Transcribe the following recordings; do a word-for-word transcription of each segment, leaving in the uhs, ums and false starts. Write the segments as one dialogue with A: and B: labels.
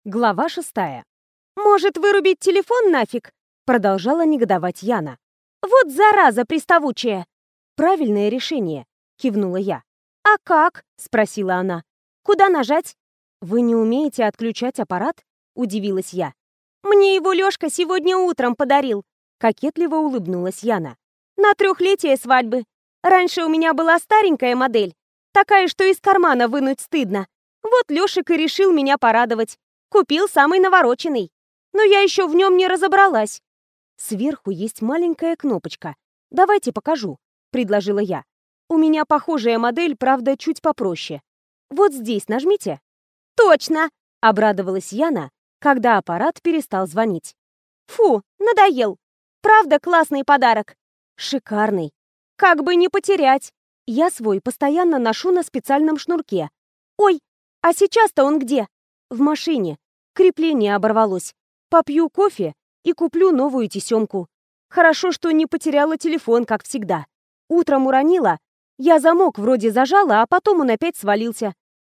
A: Глава шестая. «Может, вырубить телефон нафиг?» Продолжала негодовать Яна. «Вот зараза приставучая!» «Правильное решение», — кивнула я. «А как?» — спросила она. «Куда нажать?» «Вы не умеете отключать аппарат?» — удивилась я. «Мне его Лёшка сегодня утром подарил», — кокетливо улыбнулась Яна. «На трехлетие свадьбы. Раньше у меня была старенькая модель, такая, что из кармана вынуть стыдно. Вот Лёшек и решил меня порадовать. Купил самый навороченный. Но я еще в нем не разобралась». «Сверху есть маленькая кнопочка. Давайте покажу», — предложила я. «У меня похожая модель, правда, чуть попроще. Вот здесь нажмите». «Точно!» — обрадовалась Яна, когда аппарат перестал звонить. «Фу, надоел. Правда, классный подарок?» «Шикарный. Как бы не потерять. Я свой постоянно ношу на специальном шнурке. Ой, а сейчас-то он где?» «В машине. Крепление оборвалось. Попью кофе и куплю новую тесемку. Хорошо, что не потеряла телефон, как всегда. Утром уронила. Я замок вроде зажала, а потом он опять свалился».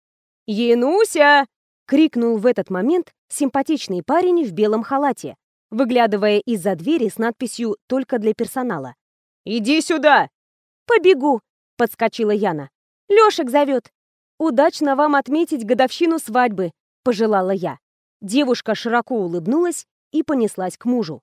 A: «Януся!» — крикнул в этот момент симпатичный парень в белом халате, выглядывая из-за двери с надписью «Только для персонала». «Иди сюда!» «Побегу!» — подскочила Яна. «Лёшек зовет!» «Удачно вам отметить годовщину свадьбы!» — пожелала я. Девушка широко улыбнулась и понеслась к мужу.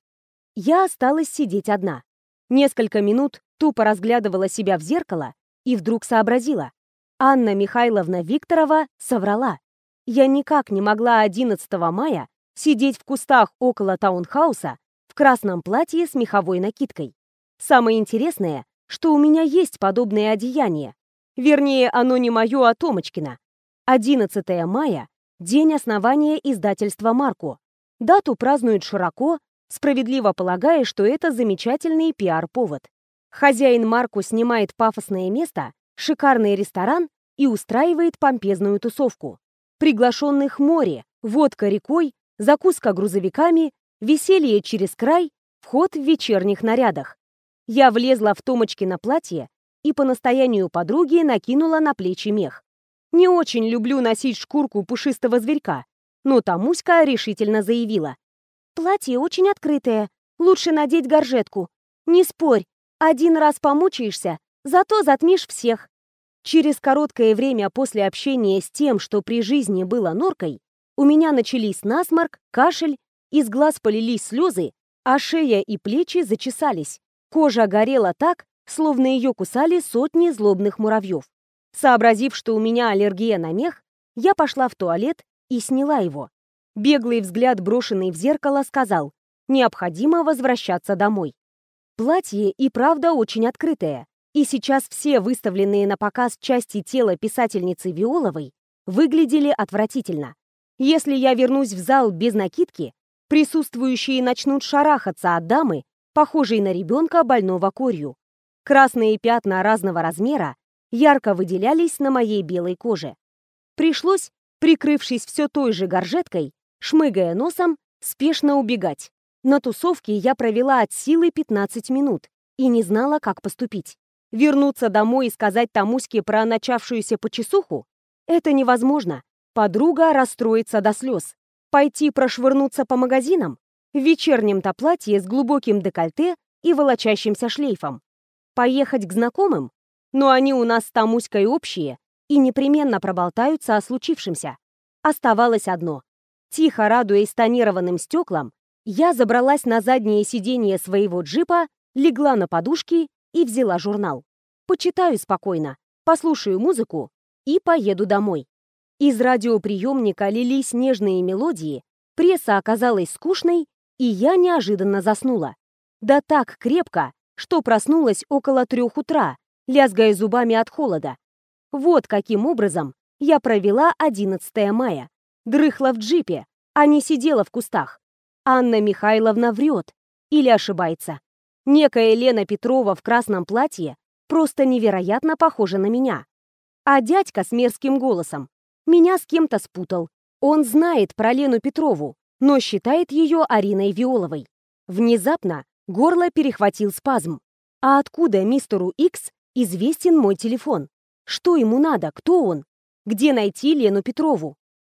A: Я осталась сидеть одна. Несколько минут тупо разглядывала себя в зеркало и вдруг сообразила. Анна Михайловна Викторова соврала. Я никак не могла одиннадцатого мая сидеть в кустах около таунхауса в красном платье с меховой накидкой. Самое интересное, что у меня есть подобное одеяние. Вернее, оно не мое, а Томочкина. одиннадцатого мая — день основания издательства «Марко». Дату празднуют широко, справедливо полагая, что это замечательный пиар-повод. Хозяин «Марко» снимает пафосное место, шикарный ресторан и устраивает помпезную тусовку. Приглашенных море, водка рекой, закуска грузовиками, веселье через край, вход в вечерних нарядах. Я влезла в Томочкино платье и по настоянию подруги накинула на плечи мех. Не очень люблю носить шкурку пушистого зверька, но Тамуська решительно заявила. «Платье очень открытое, лучше надеть горжетку. Не спорь, один раз помучаешься, зато затмишь всех». Через короткое время после общения с тем, что при жизни было норкой, у меня начались насморк, кашель, из глаз полились слезы, а шея и плечи зачесались. Кожа горела так, словно ее кусали сотни злобных муравьев. Сообразив, что у меня аллергия на мех, я пошла в туалет и сняла его. Беглый взгляд, брошенный в зеркало, сказал: необходимо возвращаться домой. Платье и правда очень открытое, и сейчас все выставленные на показ части тела писательницы Виоловой выглядели отвратительно. Если я вернусь в зал без накидки, присутствующие начнут шарахаться от дамы, похожей на ребенка, больного корью. Красные пятна разного размера ярко выделялись на моей белой коже. Пришлось, прикрывшись все той же горжеткой, шмыгая носом, спешно убегать. На тусовке я провела от силы пятнадцать минут и не знала, как поступить. Вернуться домой и сказать Тамуське про начавшуюся почесуху? Это невозможно. Подруга расстроится до слез. Пойти прошвырнуться по магазинам? В вечернем-то платье с глубоким декольте и волочащимся шлейфом. Поехать к знакомым? Но они у нас с Тамуськой общие и непременно проболтаются о случившемся. Оставалось одно. Тихо радуясь тонированным стеклам, я забралась на заднее сиденье своего джипа, легла на подушки и взяла журнал. Почитаю спокойно, послушаю музыку и поеду домой. Из радиоприемника лились нежные мелодии, пресса оказалась скучной, и я неожиданно заснула. Да так крепко, что проснулась около трех утра, лязгая зубами от холода. Вот каким образом я провела одиннадцатого мая. Дрыхла в джипе, а не сидела в кустах. Анна Михайловна врет или ошибается. Некая Лена Петрова в красном платье просто невероятно похожа на меня. А дядька с мерзким голосом меня с кем-то спутал. Он знает про Лену Петрову, но считает ее Ариной Виоловой. Внезапно горло перехватил спазм. А откуда мистеру Икс известен мой телефон? Что ему надо? Кто он? Где найти Лену Петрову?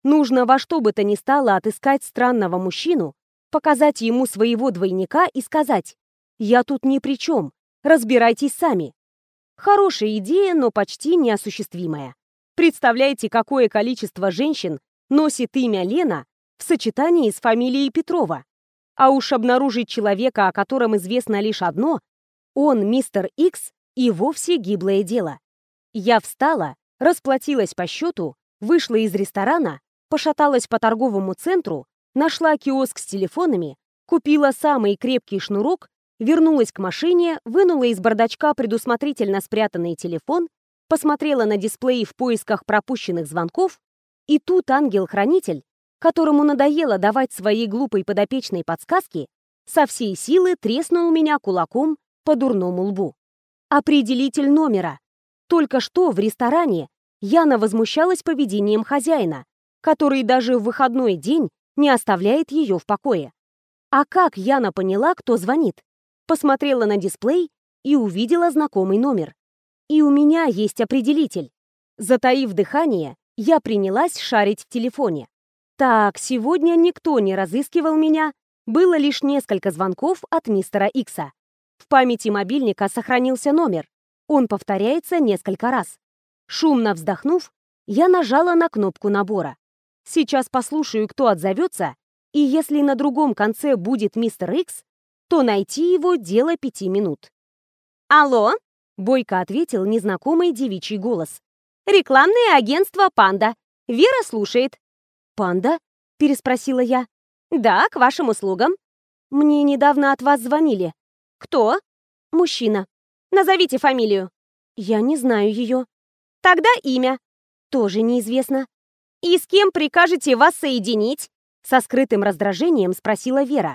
A: Нужно во что бы то ни стало отыскать странного мужчину, показать ему своего двойника и сказать: «Я тут ни при чем, разбирайтесь сами». Хорошая идея, но почти неосуществимая. Представляете, какое количество женщин носит имя Лена в сочетании с фамилией Петрова? А уж обнаружить человека, о котором известно лишь одно, он, мистер Икс, и вовсе гиблое дело. Я встала, расплатилась по счету, вышла из ресторана, пошаталась по торговому центру, нашла киоск с телефонами, купила самый крепкий шнурок, вернулась к машине, вынула из бардачка предусмотрительно спрятанный телефон, посмотрела на дисплей в поисках пропущенных звонков, и тут ангел-хранитель, которому надоело давать своей глупой подопечной подсказки, со всей силы треснул меня кулаком по дурному лбу. Определитель номера. Только что в ресторане Яна возмущалась поведением хозяина, который даже в выходной день не оставляет ее в покое. А как Яна поняла, кто звонит? Посмотрела на дисплей и увидела знакомый номер. И у меня есть определитель. Затаив дыхание, я принялась шарить в телефоне. Так, сегодня никто не разыскивал меня, было лишь несколько звонков от мистера Икса. В памяти мобильника сохранился номер. Он повторяется несколько раз. Шумно вздохнув, я нажала на кнопку набора. Сейчас послушаю, кто отзовется, и если на другом конце будет мистер Икс, то найти его — дело пяти минут. «Алло?» — бойко ответил незнакомый девичий голос. «Рекламное агентство «Панда». Вера слушает». «Панда?» — переспросила я. «Да, к вашим услугам». «Мне недавно от вас звонили». «Кто?» «Мужчина». «Назовите фамилию». «Я не знаю ее». «Тогда имя». «Тоже неизвестно». «И с кем прикажете вас соединить?» Со скрытым раздражением спросила Вера.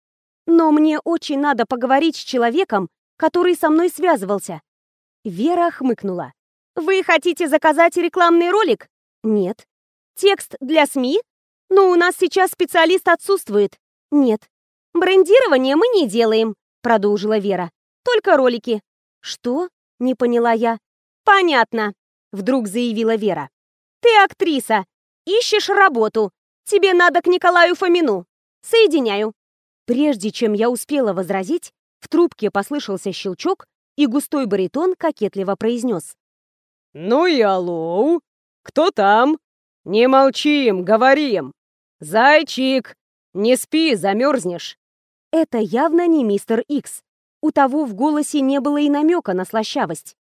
A: «Но мне очень надо поговорить с человеком, который со мной связывался». Вера хмыкнула. «Вы хотите заказать рекламный ролик?» «Нет». «Текст для СМИ?» «Но у нас сейчас специалист отсутствует». «Нет». «Брендирование мы не делаем», продолжила Вера. «Только ролики». «Что?» — не поняла я. «Понятно», — вдруг заявила Вера. «Ты актриса, ищешь работу. Тебе надо к Николаю Фомину. Соединяю». Прежде чем я успела возразить, в трубке послышался щелчок, и густой баритон кокетливо произнес:
B: «Ну и алло! Кто там? Не молчим, говорим! Зайчик, не спи, замерзнешь!»
A: Это явно не мистер Икс. У того в голосе не было и намека на слащавость.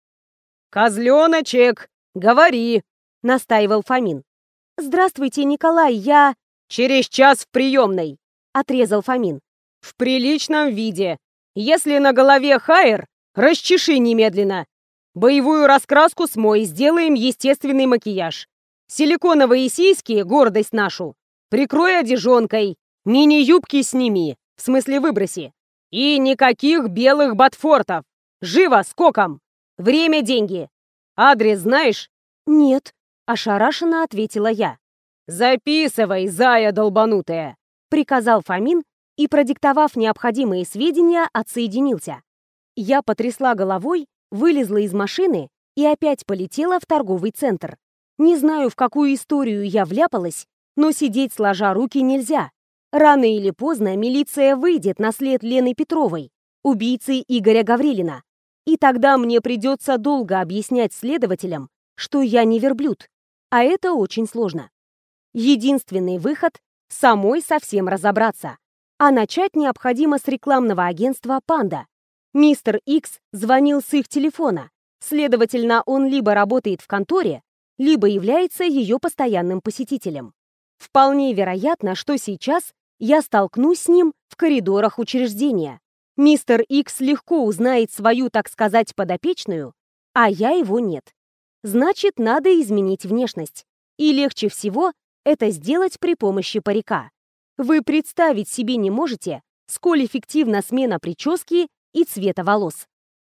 B: «Козленочек, говори!» — настаивал Фомин.
A: «Здравствуйте, Николай, я...»
B: «Через час в приемной!»
A: — отрезал Фомин.
B: «В приличном виде. Если на голове хайер, расчеши немедленно. Боевую раскраску смой, сделаем естественный макияж. Силиконовые сиськи, гордость нашу, прикрой одежонкой, мини-юбки сними, в смысле выброси. И никаких белых ботфортов. Живо, скоком. Время — деньги. Адрес знаешь?»
A: «Нет», — ошарашенно ответила я.
B: «Записывай, зая долбанутая», — приказал Фомин и, продиктовав необходимые сведения, отсоединился. Я потрясла головой, вылезла из машины и опять полетела в торговый центр. Не знаю, в какую историю я вляпалась, но сидеть сложа руки нельзя. Рано или поздно милиция выйдет на след Лены Петровой, убийцы Игоря Гаврилина. И тогда мне придется долго объяснять следователям, что я не верблюд. А это очень сложно. Единственный выход — самой совсем разобраться. А начать необходимо с рекламного агентства «Панда». Мистер Икс звонил с их телефона. Следовательно, он либо работает в конторе, либо является ее постоянным посетителем. Вполне вероятно, что сейчас я столкнусь с ним в коридорах учреждения. Мистер Икс легко узнает свою, так сказать, подопечную, а я его нет. Значит, надо изменить внешность. И легче всего это сделать при помощи парика. Вы представить себе не можете, сколь эффективна смена прически и цвета волос.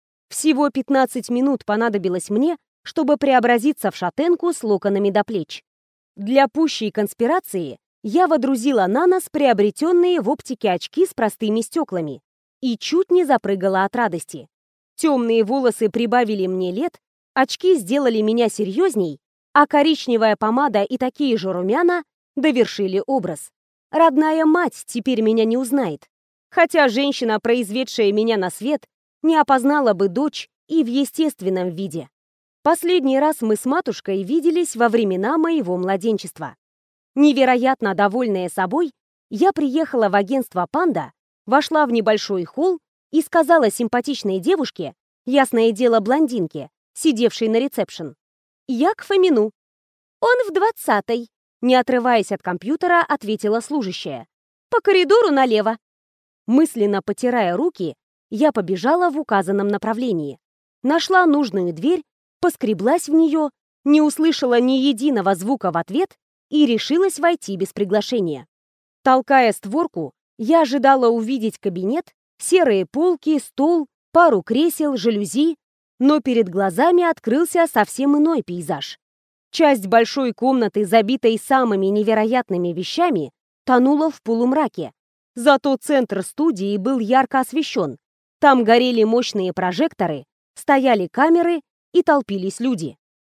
B: Всего пятнадцать минут понадобилось мне, чтобы преобразиться в шатенку с локонами до плеч. Для пущей конспирации я водрузила на нос приобретенные в оптике очки с простыми стеклами и чуть не запрыгала от радости. Темные волосы прибавили мне лет, очки сделали меня серьезней, а коричневая помада и такие же румяна
A: довершили образ. Родная мать теперь меня не узнает. Хотя женщина, произведшая меня на свет, не опознала бы дочь и в естественном виде. Последний раз мы с матушкой виделись во времена моего младенчества. Невероятно довольная собой, я приехала в агентство «Панда», вошла в небольшой холл и сказала симпатичной девушке, ясное дело блондинке, сидевшей на ресепшн: «Я к Фомину». «Он в двадцатой», — не отрываясь от компьютера, ответила служащая. «По коридору налево». Мысленно потирая руки, я побежала в указанном направлении. Нашла нужную дверь, поскреблась в нее, не услышала ни единого звука в ответ и решилась войти без приглашения. Толкая створку, я ожидала увидеть кабинет, серые полки, стол, пару кресел, жалюзи, но перед глазами открылся совсем иной пейзаж. Часть большой комнаты, забитой самыми невероятными вещами, тонула в полумраке. Зато центр студии был ярко освещен. Там горели мощные прожекторы, стояли камеры и толпились люди.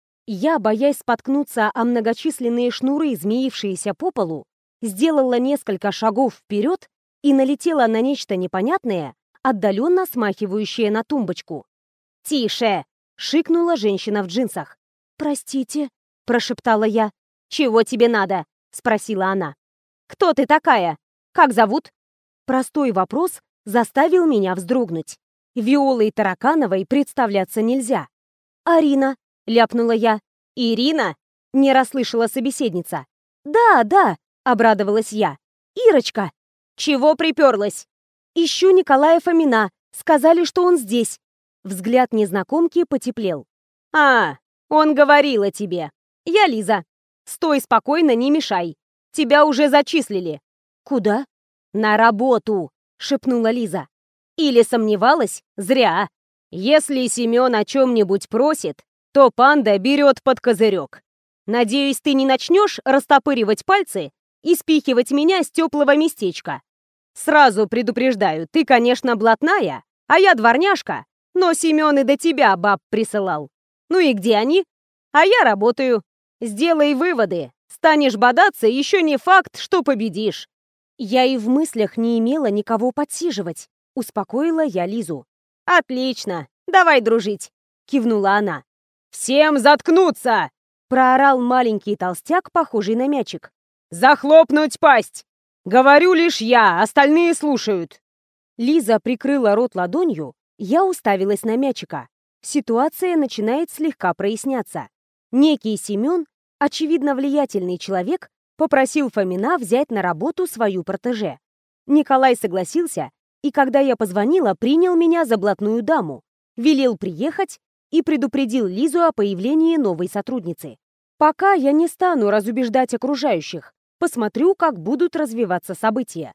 A: Я, боясь споткнуться о многочисленные шнуры, змеившиеся по полу, сделала несколько шагов вперед и налетела на нечто непонятное, отдаленно смахивающее на тумбочку. «Тише!» — шикнула женщина в джинсах. «Простите», — прошептала я. «Чего тебе надо?» — спросила она. «Кто ты такая? Как зовут?» Простой вопрос заставил меня вздрогнуть. Виолой Таракановой представляться нельзя. «Арина», — ляпнула я. «Ирина?» — не расслышала собеседница. «Да, да», — обрадовалась я. «Ирочка». «Чего приперлась?» «Ищу Николая Фомина. Сказали, что он здесь». Взгляд незнакомки потеплел. «А, он говорил о тебе. Я Лиза. Стой спокойно, не мешай. Тебя уже зачислили». «Куда?» «На работу», — шепнула Лиза. «Или сомневалась? Зря. Если Семен о чем-нибудь просит, то Панда берет под козырек. Надеюсь, ты не начнешь растопыривать пальцы и спихивать меня с теплого местечка. Сразу предупреждаю, ты, конечно, блатная, а я дворняжка, но Семен и до тебя баб присылал. Ну и где они? А я работаю. Сделай выводы. Станешь бодаться, еще не факт, что победишь». Я и в мыслях не имела никого подсиживать. Успокоила я Лизу. «Отлично, давай дружить», — кивнула она. «Всем заткнуться!» — проорал маленький толстяк, похожий на мячик. «Захлопнуть пасть! Говорю лишь я, остальные слушают!» Лиза прикрыла рот ладонью, я уставилась на мячика. Ситуация начинает слегка проясняться. Некий Семен, очевидно влиятельный человек, попросил Фомина взять на работу свою протеже. Николай согласился, и когда я позвонила, принял меня за блатную даму, велел приехать и предупредил Лизу о появлении новой сотрудницы. Пока я не стану разубеждать окружающих, посмотрю, как будут развиваться события.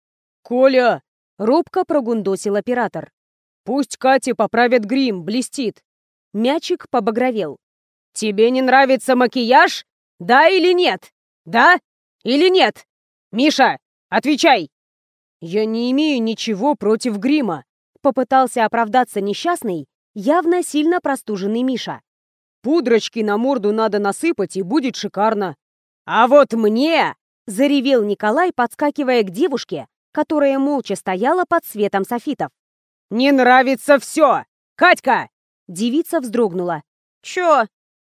A: «Коля!» — робко прогундосил оператор. «Пусть Кате поправят грим, блестит». Мячик побагровел. «Тебе не нравится макияж? Да или нет? Да или нет? Миша, отвечай!» «Я не имею ничего против грима», — попытался оправдаться несчастный, явно сильно простуженный Миша. «Пудрочки на морду надо насыпать, и будет шикарно». «А вот мне!» — заревел Николай, подскакивая к девушке, которая молча стояла под светом софитов. «Не нравится все! Катька!» Девица вздрогнула. «Чё?»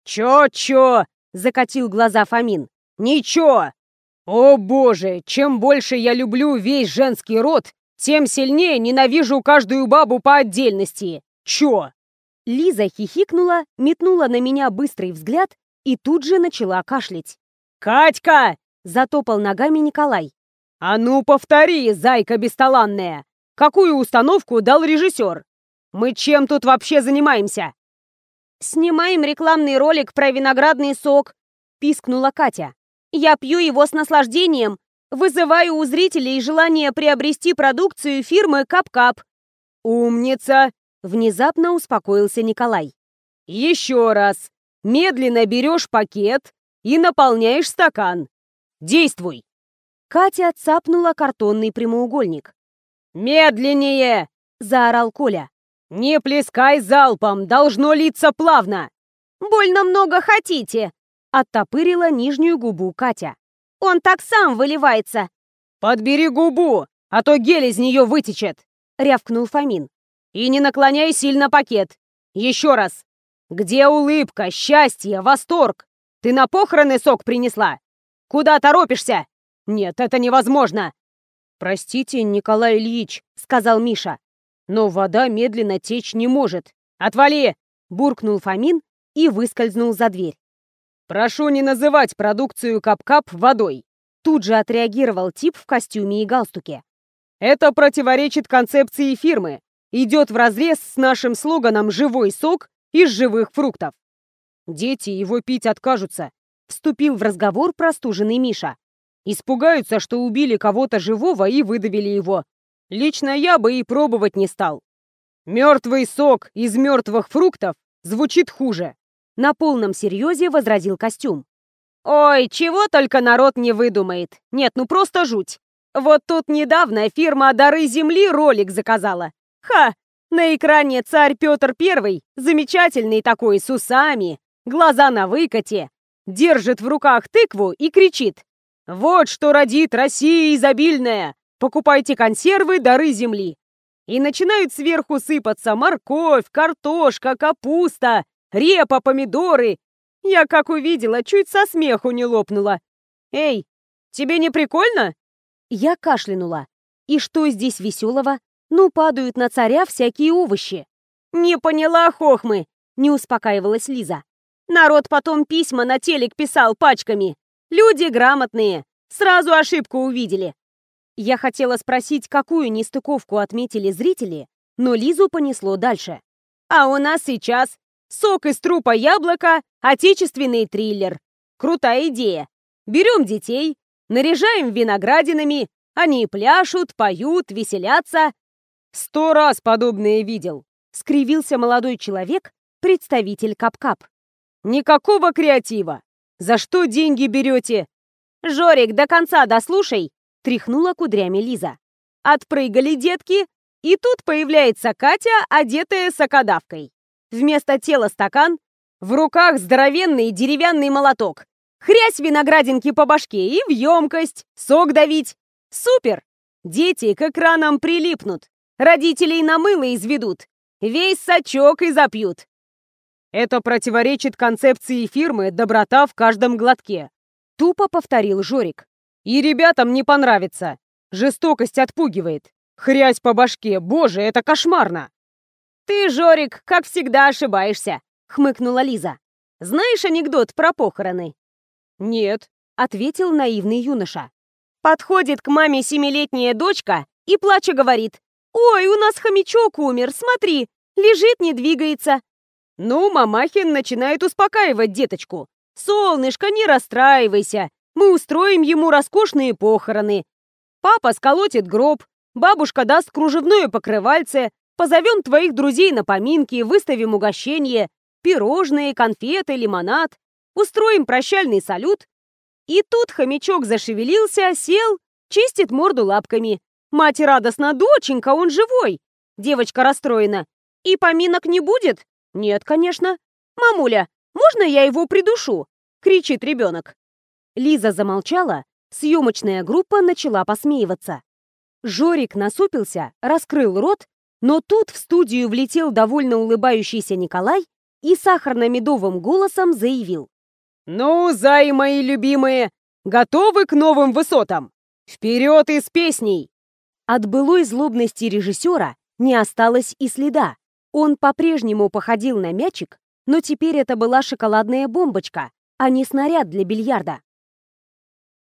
A: «Чё-чё?» — закатил глаза Фомин. «Ничего! О боже, чем больше я люблю весь женский род, тем сильнее ненавижу каждую бабу по отдельности. Чё?» Лиза хихикнула, метнула на меня быстрый взгляд и тут же начала кашлять. «Катька!» — затопал ногами Николай. «А ну повтори, зайка бесталанная! Какую установку дал режиссер? Мы чем тут вообще занимаемся?» «Снимаем рекламный ролик про виноградный сок», — пискнула Катя. «Я пью его с наслаждением, вызываю у зрителей желание приобрести продукцию фирмы Кап-Кап». «Умница!» — внезапно успокоился Николай. «Еще раз. Медленно берешь пакет и наполняешь стакан. Действуй!» Катя цапнула картонный прямоугольник. «Медленнее!» — заорал Коля. «Не плескай залпом, должно литься плавно!» «Больно много хотите!» — оттопырила нижнюю губу Катя. Он так сам выливается.
B: «Подбери губу, а то гель из нее вытечет!» — рявкнул Фомин. «И не наклоняй сильно пакет. Еще раз. Где улыбка, счастье, восторг? Ты на похороны сок принесла? Куда торопишься? Нет, это невозможно!» «Простите, Николай Ильич», — сказал Миша, «но вода медленно течь не может». «Отвали!» — буркнул Фомин и выскользнул за дверь. «Прошу не называть продукцию Кап-Кап водой», — тут же отреагировал тип в костюме и галстуке. «Это противоречит концепции фирмы. Идет вразрез с нашим слоганом «Живой сок из живых фруктов». Дети его пить откажутся», — вступил в разговор простуженный Миша. «Испугаются, что убили кого-то живого и выдавили его. Лично я бы и пробовать не стал. Мертвый сок из мертвых фруктов звучит хуже», — на полном серьезе возразил костюм. «Ой, чего только народ не выдумает. Нет, ну просто жуть. Вот тут недавно фирма «Дары земли» ролик заказала. Ха! На экране царь Петр Первый, замечательный такой, с усами, глаза на выкате, держит в руках тыкву и кричит: «Вот что родит Россия изобильная! Покупайте консервы «Дары земли!» И начинают сверху сыпаться морковь, картошка, капуста, репа, помидоры. Я, как увидела, чуть со смеху не лопнула. «Эй, тебе не прикольно?» Я кашлянула. И что здесь веселого? Ну, падают на царя всякие овощи. «Не поняла, хохмы!» — не успокаивалась Лиза. «Народ потом письма на телек писал пачками. Люди грамотные, сразу ошибку увидели». Я хотела спросить, какую нестыковку отметили зрители, но Лизу понесло дальше. «А у нас сейчас сок из трупа яблока, отечественный триллер. Крутая идея. Берем детей, наряжаем виноградинами, они пляшут, поют, веселятся». «Сто раз подобное видел», — скривился молодой человек, представитель Кап-Кап. «Никакого креатива. За что деньги берете?» «Жорик, до конца дослушай», — тряхнула кудрями Лиза. «Отпрыгали детки, и тут появляется Катя, одетая сокодавкой. Вместо тела стакан, в руках здоровенный деревянный молоток. Хрясь виноградинки по башке и в емкость, сок давить. Супер! Дети к экранам прилипнут, родителей на мыло изведут, весь сачок и запьют». «Это противоречит концепции фирмы «Доброта в каждом глотке», — тупо повторил Жорик. «И ребятам не понравится. Жестокость отпугивает. Хрясь по башке, боже, это кошмарно!» «Ты, Жорик, как всегда ошибаешься», — хмыкнула Лиза. «Знаешь анекдот про похороны?» «Нет», — ответил наивный юноша. Подходит к маме семилетняя дочка и, плача, говорит: «Ой, у нас хомячок умер, смотри, лежит, не двигается». Ну, мамахин начинает успокаивать деточку. «Солнышко, не расстраивайся, мы устроим ему роскошные похороны. Папа сколотит гроб, бабушка даст кружевное покрывальце, позовем твоих друзей на поминки, выставим угощение, пирожные, конфеты, лимонад, устроим прощальный салют». И тут хомячок зашевелился, сел, чистит морду лапками. Мать радостно: «Доченька, он живой!» Девочка расстроена: «И поминок не будет?» «Нет, конечно». «Мамуля, можно я его придушу?» Кричит ребенок. Лиза замолчала, съемочная группа начала посмеиваться. Жорик насупился, раскрыл рот, но тут в студию влетел довольно улыбающийся Николай и сахарно-медовым голосом заявил: «Ну, зайи мои любимые, готовы к новым высотам? Вперед из песней!» От былой злобности режиссера не осталось и следа. Он по-прежнему походил на мячик, но теперь это была шоколадная бомбочка, а не снаряд для бильярда.